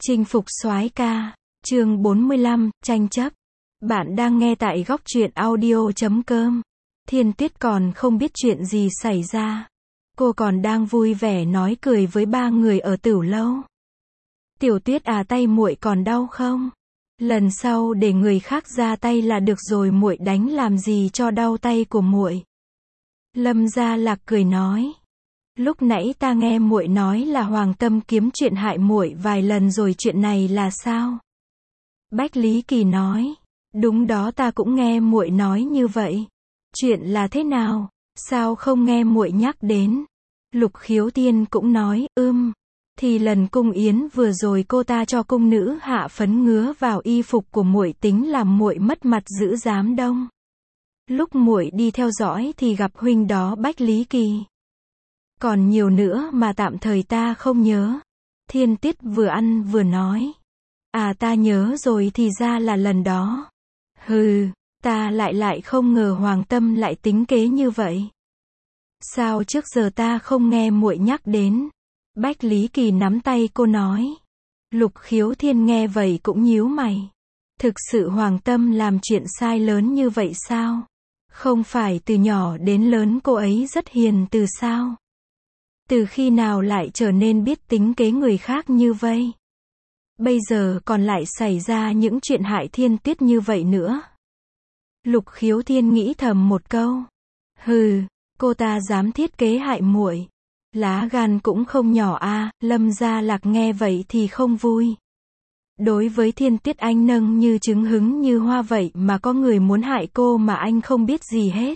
Chinh phục soái ca, chương 45, tranh chấp. Bạn đang nghe tại góc truyện audio.com. Thiên Tuyết còn không biết chuyện gì xảy ra. Cô còn đang vui vẻ nói cười với ba người ở Tửu Lâu. Tiểu Tuyết à, tay muội còn đau không? Lần sau để người khác ra tay là được rồi, muội đánh làm gì cho đau tay của muội. Lâm Gia Lạc cười nói. Lúc nãy ta nghe muội nói là Hoàng Tâm kiếm chuyện hại muội vài lần rồi, chuyện này là sao? Bách Lý Kỳ nói. Đúng đó, ta cũng nghe muội nói như vậy. Chuyện là thế nào? Sao không nghe muội nhắc đến? Lục Khiếu Thiên cũng nói, thì lần cung yến vừa rồi cô ta cho cung nữ hạ phấn ngứa vào y phục của muội, tính làm muội mất mặt giữ giám đông. Lúc muội đi theo dõi thì gặp huynh đó Bách Lý Kỳ. Còn nhiều nữa mà tạm thời ta không nhớ. Thiên Tuyết vừa ăn vừa nói. À, ta nhớ rồi, thì ra là lần đó. Ta lại không ngờ Hoàng Tâm lại tính kế như vậy. Sao trước giờ ta không nghe muội nhắc đến? Bách Lý Kỳ nắm tay cô nói. Lục Khiếu Thiên nghe vậy cũng nhíu mày. Thực sự Hoàng Tâm làm chuyện sai lớn như vậy sao? Không phải từ nhỏ đến lớn cô ấy rất hiền từ sao? Từ khi nào lại trở nên biết tính kế người khác như vậy? Bây giờ còn lại xảy ra những chuyện hại Thiên Tuyết như vậy nữa. Lục Khiếu Thiên nghĩ thầm một câu. Cô ta dám thiết kế hại muội. Lá gan cũng không nhỏ a. Lâm Gia Lạc nghe vậy thì không vui. Đối với Thiên Tuyết anh nâng như trứng hứng như hoa vậy mà có người muốn hại cô mà anh không biết gì hết.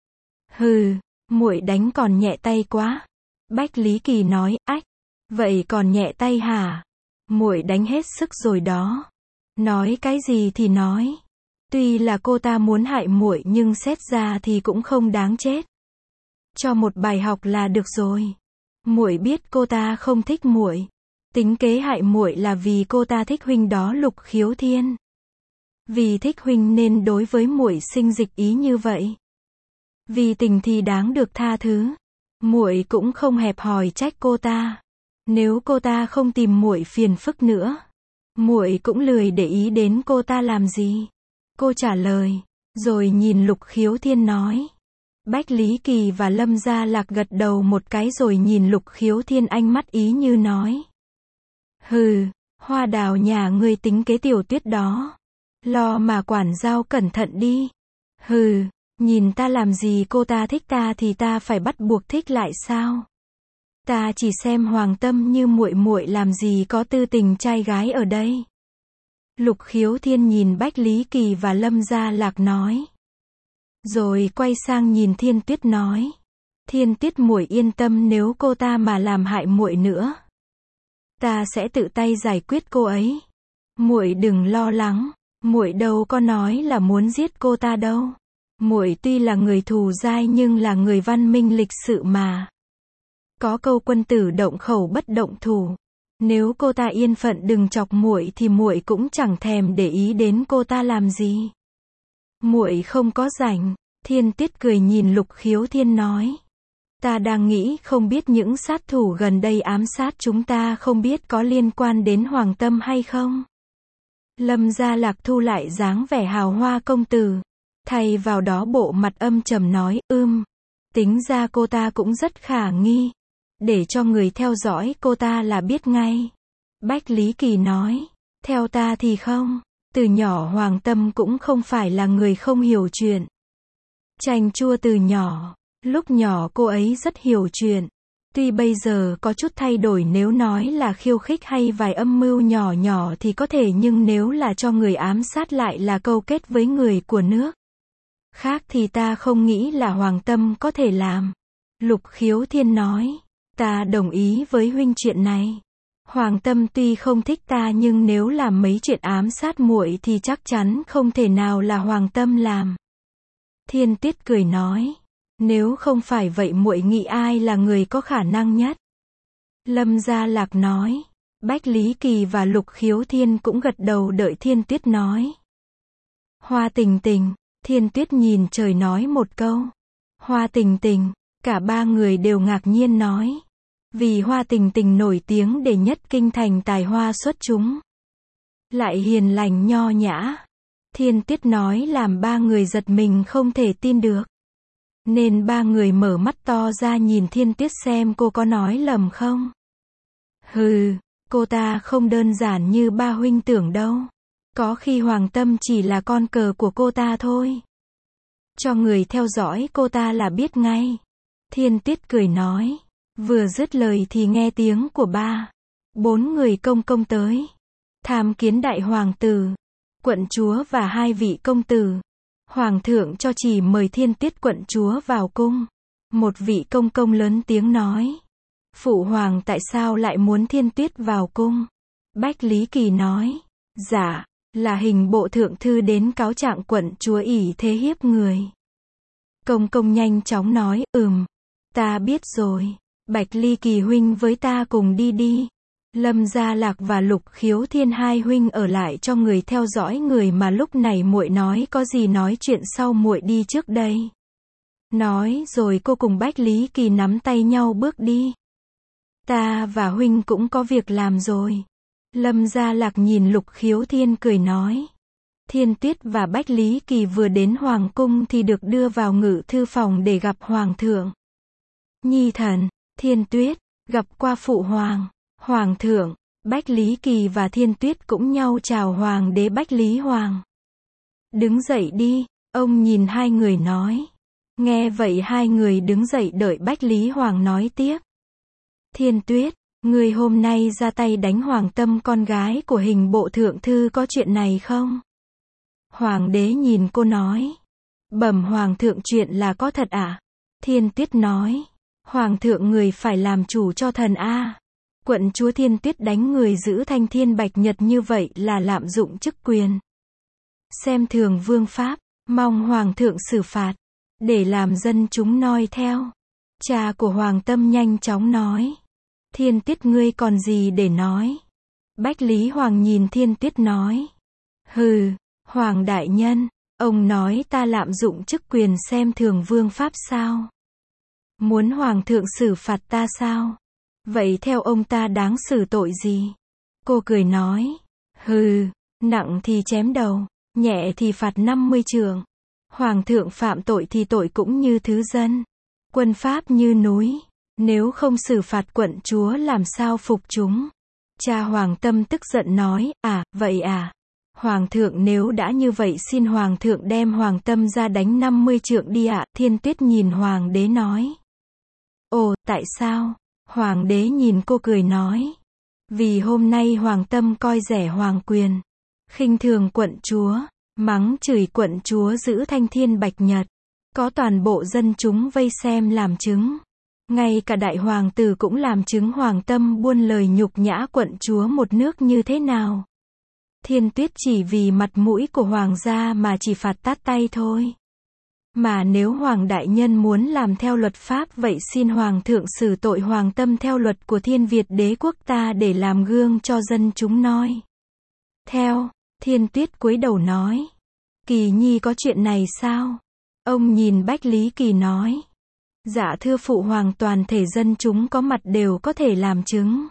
Muội đánh còn nhẹ tay quá. Bách Lý Kỳ nói, ách, vậy còn nhẹ tay hả? Muội đánh hết sức rồi đó. Nói cái gì thì nói. Tuy là cô ta muốn hại muội nhưng xét ra thì cũng không đáng chết. Cho một bài học là được rồi. Muội biết cô ta không thích muội. Tính kế hại muội là vì cô ta thích huynh đó Lục Khiếu Thiên. Vì thích huynh nên đối với muội sinh dịch ý như vậy. Vì tình thì đáng được tha thứ. Muội cũng không hẹp hòi trách cô ta. Nếu cô ta không tìm muội phiền phức nữa, muội cũng lười để ý đến cô ta làm gì. Cô trả lời, rồi nhìn Lục Khiếu Thiên nói. Bách Lý Kỳ và Lâm Gia Lạc gật đầu một cái rồi nhìn Lục Khiếu Thiên, ánh mắt ý như nói. Hoa Đào nhà ngươi tính kế Tiểu Tuyết đó. Lo mà quản giao cẩn thận đi. Nhìn ta làm gì, cô ta thích ta thì ta phải bắt buộc thích lại sao? Ta chỉ xem Hoàng Tâm như muội muội, làm gì có tư tình trai gái ở đây. Lục Khiếu Thiên nhìn Bách Lý Kỳ và Lâm Gia Lạc nói. Rồi quay sang nhìn Thiên Tuyết nói. Thiên Tuyết muội yên tâm, nếu cô ta mà làm hại muội nữa, ta sẽ tự tay giải quyết cô ấy. Muội đừng lo lắng, muội đâu có nói là muốn giết cô ta đâu. Muội tuy là người thù dai nhưng là người văn minh lịch sự mà. Có câu quân tử động khẩu bất động thủ. Nếu cô ta yên phận đừng chọc muội thì muội cũng chẳng thèm để ý đến cô ta làm gì. Muội không có rảnh. Thiên Tuyết cười nhìn Lục Khiếu Thiên nói. Ta đang nghĩ không biết những sát thủ gần đây ám sát chúng ta không biết có liên quan đến Hoàng Tâm hay không. Lâm Gia Lạc thu lại dáng vẻ hào hoa công tử. Thay vào đó bộ mặt âm trầm nói, tính ra cô ta cũng rất khả nghi. Để cho người theo dõi cô ta là biết ngay. Bách Lý Kỳ nói, theo ta thì không. Từ nhỏ Hoàng Tâm cũng không phải là người không hiểu chuyện. Chanh chua từ nhỏ. Lúc nhỏ cô ấy rất hiểu chuyện. Tuy bây giờ có chút thay đổi, nếu nói là khiêu khích hay vài âm mưu nhỏ nhỏ thì có thể, nhưng nếu là cho người ám sát lại là câu kết với người của nước khác thì ta không nghĩ là Hoàng Tâm có thể làm. Lục Khiếu Thiên nói. Ta đồng ý với huynh chuyện này. Hoàng Tâm tuy không thích ta nhưng nếu làm mấy chuyện ám sát muội thì chắc chắn không thể nào là Hoàng Tâm làm. Thiên Tuyết cười nói. Nếu không phải vậy muội nghĩ ai là người có khả năng nhất? Lâm Gia Lạc nói. Bách Lý Kỳ và Lục Khiếu Thiên cũng gật đầu đợi Thiên Tuyết nói. Hoa Tình Tình. Thiên Tuyết nhìn trời nói một câu. Hoa Tình Tình. Cả ba người đều ngạc nhiên nói. Vì Hoa Tình Tình nổi tiếng để nhất kinh thành tài hoa xuất chúng. Lại hiền lành nho nhã. Thiên Tuyết nói làm ba người giật mình không thể tin được. Nên ba người mở mắt to ra nhìn Thiên Tuyết xem cô có nói lầm không. Hừ, cô ta không đơn giản như ba huynh tưởng đâu. Có khi Hoàng Tâm chỉ là con cờ của cô ta thôi. Cho người theo dõi cô ta là biết ngay. Thiên Tuyết cười nói. Vừa dứt lời thì nghe tiếng của ba, bốn người công công tới. Tham kiến đại hoàng tử, quận chúa và hai vị công tử. Hoàng thượng cho chỉ mời Thiên Tuyết quận chúa vào cung. Một vị công công lớn tiếng nói. Phụ hoàng tại sao lại muốn Thiên Tuyết vào cung? Bách Lý Kỳ nói. Dạ, là hình bộ thượng thư đến cáo trạng quận chúa ỷ thế hiếp người. Công công nhanh chóng nói, ta biết rồi. Bạch Ly Kỳ huynh với ta cùng đi đi. Lâm Gia Lạc và Lục Khiếu Thiên hai huynh ở lại cho người theo dõi người mà lúc này muội nói có gì nói chuyện sau muội đi trước đây. Nói rồi cô cùng Bách Lý Kỳ nắm tay nhau bước đi. Ta và huynh cũng có việc làm rồi. Lâm Gia Lạc nhìn Lục Khiếu Thiên cười nói. Thiên Tuyết và Bách Lý Kỳ vừa đến Hoàng cung thì được đưa vào ngự thư phòng để gặp Hoàng thượng. Nhi thần, Thiên Tuyết, gặp qua phụ hoàng. Hoàng thượng, Bách Lý Kỳ và Thiên Tuyết cũng nhau chào Hoàng đế Bách Lý Hoàng. Đứng dậy đi, ông nhìn hai người nói. Nghe vậy hai người đứng dậy đợi Bách Lý Hoàng nói tiếp. Thiên Tuyết, người hôm nay ra tay đánh Hoàng Tâm con gái của hình bộ thượng thư có chuyện này không? Hoàng đế nhìn cô nói. Bẩm Hoàng thượng chuyện là có thật ạ? Thiên Tuyết nói. Hoàng thượng người phải làm chủ cho thần a. Quận chúa Thiên Tuyết đánh người giữ Thanh Thiên Bạch Nhật như vậy là lạm dụng chức quyền. Xem thường vương pháp, mong Hoàng thượng xử phạt, để làm dân chúng noi theo. Cha của Hoàng Tâm nhanh chóng nói. Thiên Tuyết ngươi còn gì để nói? Bách Lý Hoàng nhìn Thiên Tuyết nói. Hừ, Hoàng đại nhân, ông nói ta lạm dụng chức quyền xem thường vương pháp sao? Muốn Hoàng thượng xử phạt ta sao? Vậy theo ông ta đáng xử tội gì? Cô cười nói. Hừ, nặng thì chém đầu, nhẹ thì phạt 50 trượng. Hoàng thượng phạm tội thì tội cũng như thứ dân. Quân pháp như núi. Nếu không xử phạt quận chúa làm sao phục chúng? Cha Hoàng Tâm tức giận nói. Vậy à? Hoàng thượng nếu đã như vậy xin Hoàng thượng đem Hoàng Tâm ra đánh 50 trượng đi ạ. Thiên Tuyết nhìn Hoàng đế nói. Ồ, tại sao? Hoàng đế nhìn cô cười nói. Vì hôm nay Hoàng Tâm coi rẻ hoàng quyền, khinh thường quận chúa, mắng chửi quận chúa giữ Thanh Thiên Bạch Nhật. Có toàn bộ dân chúng vây xem làm chứng. Ngay cả đại hoàng tử cũng làm chứng Hoàng Tâm buôn lời nhục nhã quận chúa một nước như thế nào. Thiên Tuyết chỉ vì mặt mũi của hoàng gia mà chỉ phạt tát tay thôi. Mà nếu Hoàng đại nhân muốn làm theo luật pháp vậy xin Hoàng thượng xử tội Hoàng Tâm theo luật của Thiên Việt đế quốc ta để làm gương cho dân chúng noi theo. Thiên Tuyết cúi đầu nói. Kỳ nhi có chuyện này sao? Ông nhìn Bách Lý Kỳ nói. Dạ thưa phụ hoàng toàn thể dân chúng có mặt đều có thể làm chứng.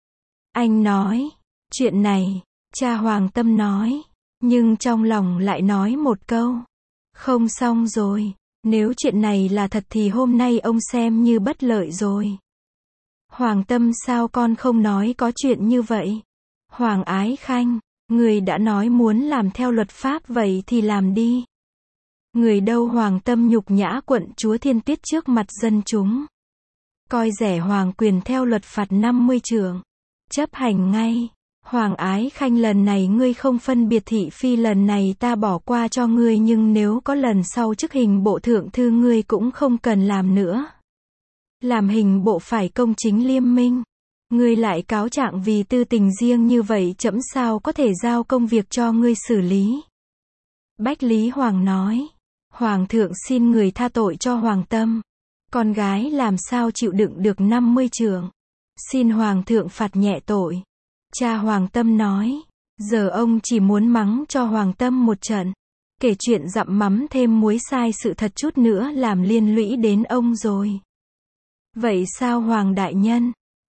Anh nói. Chuyện này, cha Hoàng Tâm nói. Nhưng trong lòng lại nói một câu. Không xong rồi. Nếu chuyện này là thật thì hôm nay ông xem như bất lợi rồi. Hoàng Tâm sao con không nói có chuyện như vậy? Hoàng Ái Khanh, người đã nói muốn làm theo luật pháp vậy thì làm đi. Người đâu Hoàng Tâm nhục nhã quận chúa Thiên Tuyết trước mặt dân chúng. Coi rẻ hoàng quyền theo luật phạt 50 trượng. Chấp hành ngay. Hoàng Ái Khanh lần này ngươi không phân biệt thị phi lần này ta bỏ qua cho ngươi nhưng nếu có lần sau chức hình bộ thượng thư ngươi cũng không cần làm nữa. Làm hình bộ phải công chính liêm minh. Ngươi lại cáo trạng vì tư tình riêng như vậy trẫm sao có thể giao công việc cho ngươi xử lý. Bách Lý Hoàng nói. Hoàng thượng xin người tha tội cho Hoàng Tâm. Con gái làm sao chịu đựng được 50 trượng. Xin Hoàng thượng phạt nhẹ tội. Cha Hoàng Tâm nói. Giờ ông chỉ muốn mắng cho Hoàng Tâm một trận. Kể chuyện dặm mắm thêm muối sai sự thật chút nữa làm liên lụy đến ông rồi. Vậy sao Hoàng đại nhân?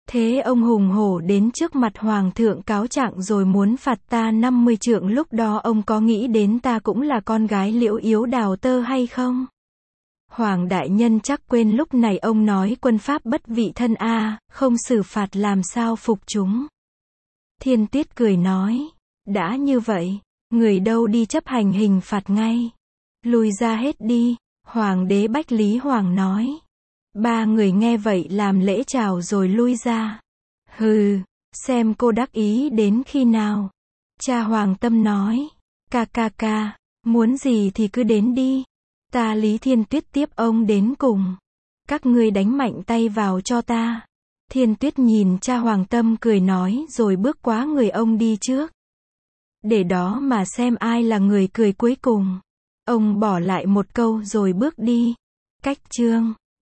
Thế ông hùng hổ đến trước mặt hoàng thượng cáo trạng rồi muốn phạt ta 50 trượng, lúc đó ông có nghĩ đến ta cũng là con gái Liễu Yếu Đào Tơ hay không? Hoàng đại nhân chắc quên lúc này ông nói quân pháp bất vị thân a, không xử phạt làm sao phục chúng. Thiên Tuyết cười nói, đã như vậy, người đâu đi chấp hành hình phạt ngay. Lui ra hết đi, Hoàng đế Bách Lý Hoàng nói. Ba người nghe vậy làm lễ chào rồi lui ra. Hừ, xem cô đắc ý đến khi nào. Cha Hoàng Tâm nói, ca, muốn gì thì cứ đến đi. Ta Lý Thiên Tuyết tiếp ông đến cùng. Các ngươi đánh mạnh tay vào cho ta. Thiên Tuyết nhìn cha Hoàng Tâm cười nói rồi bước qua người ông đi trước. Để đó mà xem ai là người cười cuối cùng. Ông bỏ lại một câu rồi bước đi. Cách chương